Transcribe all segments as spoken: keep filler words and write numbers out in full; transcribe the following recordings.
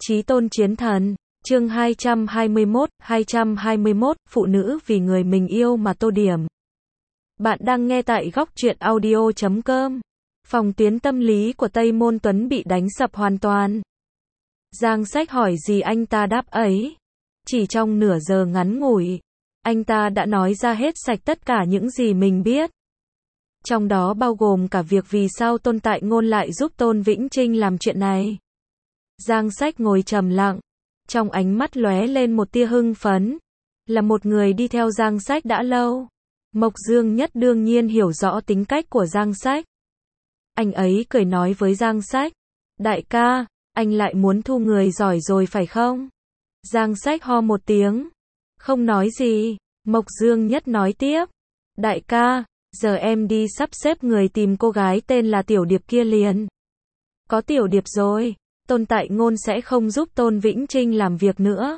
Chí tôn chiến thần, chương hai trăm hai mươi mốt, hai trăm hai mươi mốt, phụ nữ vì người mình yêu mà tô điểm. Bạn đang nghe tại góc truyện audio chấm com. Phòng tuyến tâm lý của Tây Môn Tuấn bị đánh sập hoàn toàn. Giang Sách hỏi gì anh ta đáp ấy. Chỉ trong nửa giờ ngắn ngủi, anh ta đã nói ra hết sạch tất cả những gì mình biết. Trong đó bao gồm cả việc vì sao Tôn Tại Ngôn lại giúp Tôn Vĩnh Trinh làm chuyện này. Giang Sách ngồi trầm lặng, trong ánh mắt lóe lên một tia hưng phấn. Là một người đi theo Giang Sách đã lâu, Mộc Dương Nhất đương nhiên hiểu rõ tính cách của Giang Sách. Anh ấy cười nói với Giang Sách, đại ca, anh lại muốn thu người giỏi rồi phải không? Giang Sách ho một tiếng, không nói gì. Mộc Dương Nhất nói tiếp, đại ca, giờ em đi sắp xếp người tìm cô gái tên là Tiểu Điệp kia liền. Có Tiểu Điệp rồi, Tôn Tại Ngôn sẽ không giúp Tôn Vĩnh Trinh làm việc nữa.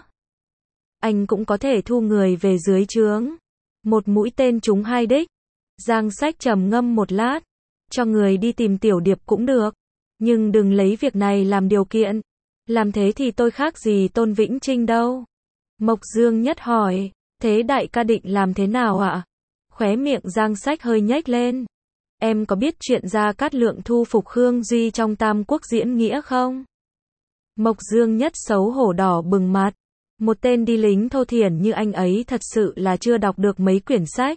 Anh cũng có thể thu người về dưới trướng. Một mũi tên trúng hai đích. Giang Sách trầm ngâm một lát, cho người đi tìm Tiểu Điệp cũng được, nhưng đừng lấy việc này làm điều kiện. Làm thế thì tôi khác gì Tôn Vĩnh Trinh đâu. Mộc Dương Nhất hỏi, thế đại ca định làm thế nào ạ? Khóe miệng Giang Sách hơi nhếch lên. Em có biết chuyện Gia Cát Lượng thu phục Khương Duy trong Tam Quốc diễn nghĩa không? Mộc Dương Nhất xấu hổ đỏ bừng mặt. Một tên đi lính thô thiển như anh ấy thật sự là chưa đọc được mấy quyển sách.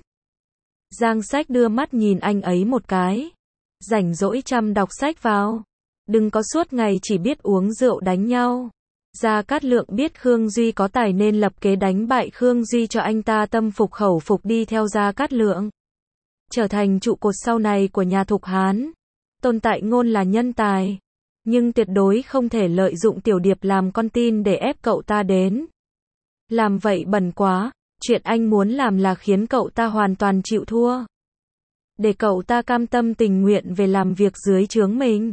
Giang Sách đưa mắt nhìn anh ấy một cái. Rảnh rỗi chăm đọc sách vào. Đừng có suốt ngày chỉ biết uống rượu đánh nhau. Gia Cát Lượng biết Khương Duy có tài nên lập kế đánh bại Khương Duy cho anh ta tâm phục khẩu phục đi theo Gia Cát Lượng, trở thành trụ cột sau này của nhà Thục Hán. Tôn Tại Ngôn là nhân tài, nhưng tuyệt đối không thể lợi dụng Tiểu Điệp làm con tin để ép cậu ta đến. Làm vậy bẩn quá, chuyện anh muốn làm là khiến cậu ta hoàn toàn chịu thua. Để cậu ta cam tâm tình nguyện về làm việc dưới trướng mình.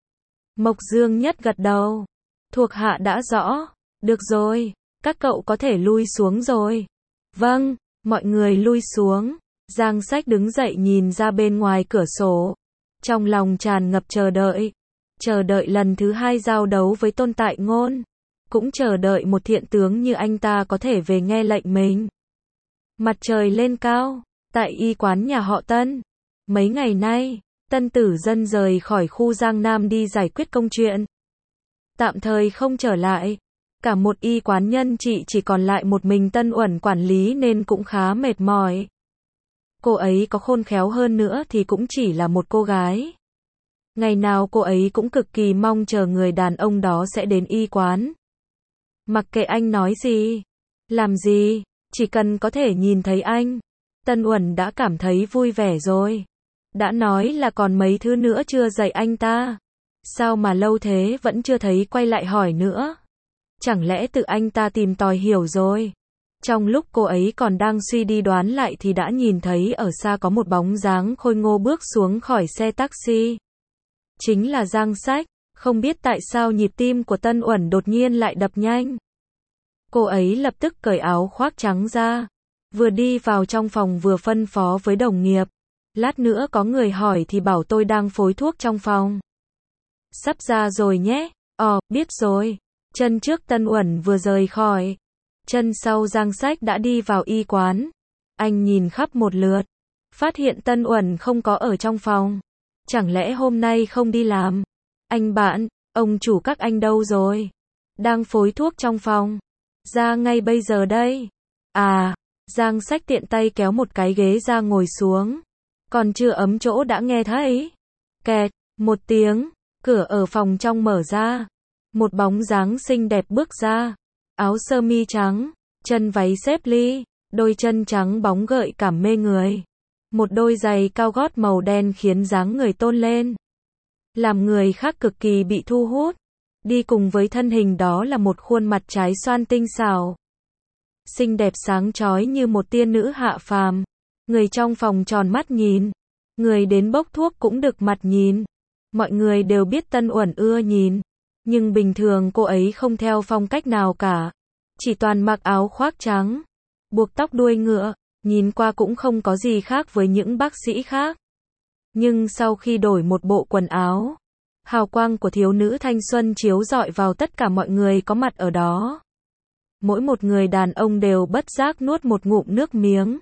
Mộc Dương Nhất gật đầu. Thuộc hạ đã rõ. Được rồi, các cậu có thể lui xuống rồi. Vâng, mọi người lui xuống. Giang Sách đứng dậy nhìn ra bên ngoài cửa sổ. Trong lòng tràn ngập chờ đợi. Chờ đợi lần thứ hai giao đấu với Tôn Tại Ngôn. Cũng chờ đợi một thiện tướng như anh ta có thể về nghe lệnh mình. Mặt trời lên cao, tại y quán nhà họ Tân. Mấy ngày nay, Tân Tử Dân rời khỏi khu Giang Nam đi giải quyết công chuyện. Tạm thời không trở lại. Cả một y quán nhân trị chỉ còn lại một mình Tân Uẩn quản lý nên cũng khá mệt mỏi. Cô ấy có khôn khéo hơn nữa thì cũng chỉ là một cô gái. Ngày nào cô ấy cũng cực kỳ mong chờ người đàn ông đó sẽ đến y quán. Mặc kệ anh nói gì, làm gì, chỉ cần có thể nhìn thấy anh, Tân Uẩn đã cảm thấy vui vẻ rồi. Đã nói là còn mấy thứ nữa chưa dạy anh ta. Sao mà lâu thế vẫn chưa thấy quay lại hỏi nữa? Chẳng lẽ tự anh ta tìm tòi hiểu rồi? Trong lúc cô ấy còn đang suy đi đoán lại thì đã nhìn thấy ở xa có một bóng dáng khôi ngô bước xuống khỏi xe taxi. Chính là Giang Sách. Không biết tại sao nhịp tim của Tân Uẩn đột nhiên lại đập nhanh. Cô ấy lập tức cởi áo khoác trắng ra. Vừa đi vào trong phòng vừa phân phó với đồng nghiệp. Lát nữa có người hỏi thì bảo tôi đang phối thuốc trong phòng. Sắp ra rồi nhé. Ờ, biết rồi. Chân trước Tân Uẩn vừa rời khỏi. Chân sau Giang Sách đã đi vào y quán. Anh nhìn khắp một lượt. Phát hiện Tân Uẩn không có ở trong phòng. Chẳng lẽ hôm nay không đi làm? Anh bạn, ông chủ các anh đâu rồi? Đang phối thuốc trong phòng. Ra ngay bây giờ đây. À, Giang Sách tiện tay kéo một cái ghế ra ngồi xuống. Còn chưa ấm chỗ đã nghe thấy. Kẹt, một tiếng, cửa ở phòng trong mở ra. Một bóng dáng xinh đẹp bước ra. Áo sơ mi trắng, chân váy xếp ly, đôi chân trắng bóng gợi cảm mê người. Một đôi giày cao gót màu đen khiến dáng người tôn lên. Làm người khác cực kỳ bị thu hút. Đi cùng với thân hình đó là một khuôn mặt trái xoan tinh xảo. Xinh đẹp sáng chói như một tiên nữ hạ phàm. Người trong phòng tròn mắt nhìn. Người đến bốc thuốc cũng được mặt nhìn. Mọi người đều biết Tân Uẩn ưa nhìn. Nhưng bình thường cô ấy không theo phong cách nào cả. Chỉ toàn mặc áo khoác trắng. Buộc tóc đuôi ngựa. Nhìn qua cũng không có gì khác với những bác sĩ khác. Nhưng sau khi đổi một bộ quần áo, Hào quang của thiếu nữ thanh xuân chiếu rọi vào tất cả mọi người có mặt ở đó. Mỗi một người đàn ông đều bất giác nuốt một ngụm nước miếng.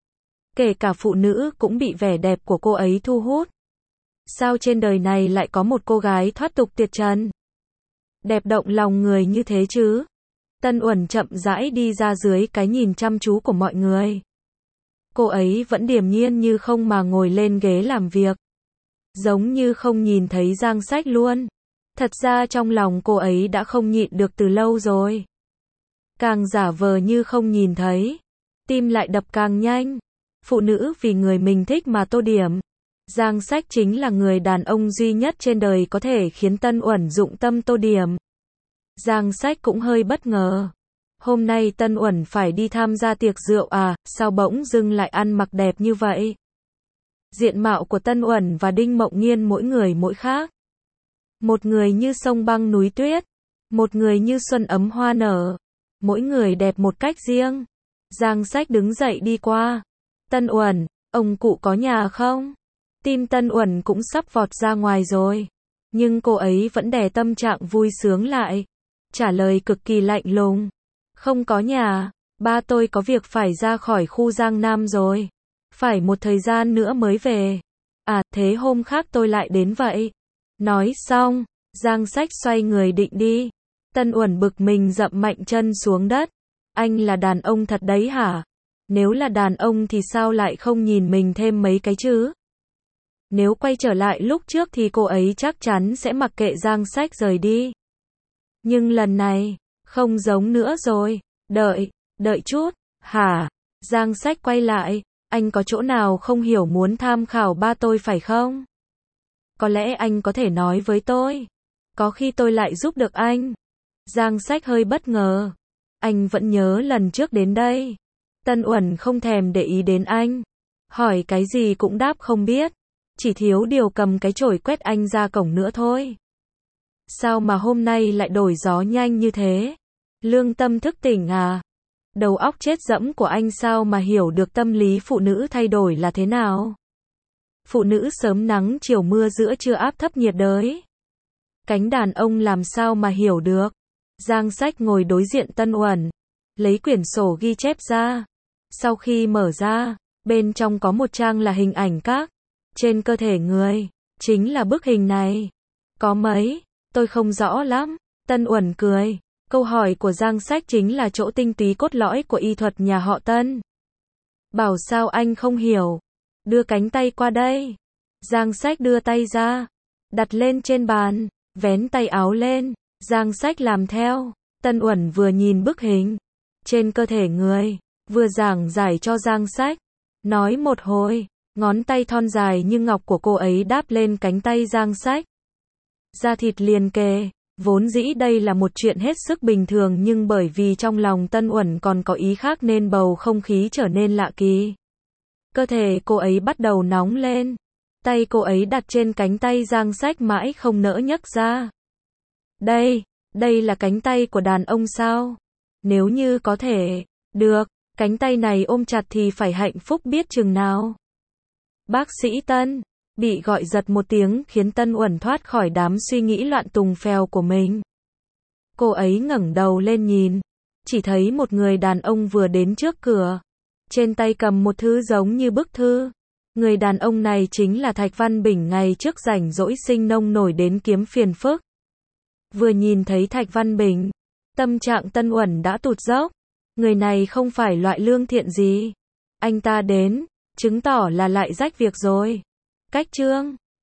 Kể cả phụ nữ cũng bị vẻ đẹp của cô ấy thu hút. Sao trên đời này lại có một cô gái thoát tục tuyệt trần? Đẹp động lòng người như thế chứ? Tân Uẩn chậm rãi đi ra dưới cái nhìn chăm chú của mọi người. Cô ấy vẫn điềm nhiên như không mà ngồi lên ghế làm việc. Giống như không nhìn thấy Giang Sách luôn. Thật ra trong lòng cô ấy đã không nhịn được từ lâu rồi. Càng giả vờ như không nhìn thấy. Tim lại đập càng nhanh. Phụ nữ vì người mình thích mà tô điểm. Giang Sách chính là người đàn ông duy nhất trên đời có thể khiến Tân Uẩn dụng tâm tô điểm. Giang Sách cũng hơi bất ngờ. Hôm nay Tân Uẩn phải đi tham gia tiệc rượu à, sao bỗng dưng lại ăn mặc đẹp như vậy? Diện mạo của Tân Uẩn và Đinh Mộng Nghiên mỗi người mỗi khác. Một người như sông băng núi tuyết, một người như xuân ấm hoa nở. Mỗi người đẹp một cách riêng. Giang Sách đứng dậy đi qua. Tân Uẩn, ông cụ có nhà không? Tim Tân Uẩn cũng sắp vọt ra ngoài rồi. Nhưng cô ấy vẫn đè tâm trạng vui sướng lại. Trả lời cực kỳ lạnh lùng. Không có nhà, ba tôi có việc phải ra khỏi khu Giang Nam rồi. Phải một thời gian nữa mới về. À, thế hôm khác tôi lại đến vậy. Nói xong, Giang Sách xoay người định đi. Tân Uẩn bực mình dậm mạnh chân xuống đất. Anh là đàn ông thật đấy hả? Nếu là đàn ông thì sao lại không nhìn mình thêm mấy cái chứ? Nếu quay trở lại lúc trước thì cô ấy chắc chắn sẽ mặc kệ Giang Sách rời đi. Nhưng lần này, không giống nữa rồi. Đợi, đợi chút, hả? Giang Sách quay lại. Anh có chỗ nào không hiểu muốn tham khảo ba tôi phải không? Có lẽ anh có thể nói với tôi. Có khi tôi lại giúp được anh. Giang Sách hơi bất ngờ. Anh vẫn nhớ lần trước đến đây. Tân Uẩn không thèm để ý đến anh. Hỏi cái gì cũng đáp không biết. Chỉ thiếu điều cầm cái chổi quét anh ra cổng nữa thôi. Sao mà hôm nay lại đổi gió nhanh như thế? Lương tâm thức tỉnh à? Đầu óc chết dẫm của anh sao mà hiểu được tâm lý phụ nữ thay đổi là thế nào? Phụ nữ sớm nắng chiều mưa giữa trưa áp thấp nhiệt đới. Cánh đàn ông làm sao mà hiểu được? Giang Sách ngồi đối diện Tân Uẩn. Lấy quyển sổ ghi chép ra. Sau khi mở ra, bên trong có một trang là hình ảnh các. Trên cơ thể người. Chính là bức hình này. Có mấy? Tôi không rõ lắm. Tân Uẩn cười. Câu hỏi của Giang Sách chính là chỗ tinh túy cốt lõi của y thuật nhà họ Tân. Bảo sao anh không hiểu? Đưa cánh tay qua đây. Giang Sách đưa tay ra. Đặt lên trên bàn. Vén tay áo lên. Giang Sách làm theo. Tân Uẩn vừa nhìn bức hình. Trên cơ thể người. Vừa giảng giải cho Giang Sách. Nói một hồi. Ngón tay thon dài như ngọc của cô ấy đáp lên cánh tay Giang Sách. Da thịt liền kề. Vốn dĩ đây là một chuyện hết sức bình thường nhưng bởi vì trong lòng Tân Uẩn còn có ý khác nên bầu không khí trở nên lạ kỳ. Cơ thể cô ấy bắt đầu nóng lên. Tay cô ấy đặt trên cánh tay Giang Sách mãi không nỡ nhấc ra. Đây, đây là cánh tay của đàn ông sao? Nếu như có thể, được, cánh tay này ôm chặt thì phải hạnh phúc biết chừng nào. Bác sĩ Tân, bị gọi giật một tiếng khiến Tân Uẩn thoát khỏi đám suy nghĩ loạn tùng phèo của mình. Cô ấy ngẩng đầu lên nhìn, chỉ thấy một người đàn ông vừa đến trước cửa. Trên tay cầm một thứ giống như bức thư. Người đàn ông này chính là Thạch Văn Bình ngày trước rảnh rỗi sinh nông nổi đến kiếm phiền phức. Vừa nhìn thấy Thạch Văn Bình, tâm trạng Tân Uẩn đã tụt dốc. Người này không phải loại lương thiện gì. Anh ta đến, chứng tỏ là lại rách việc rồi. Cách chương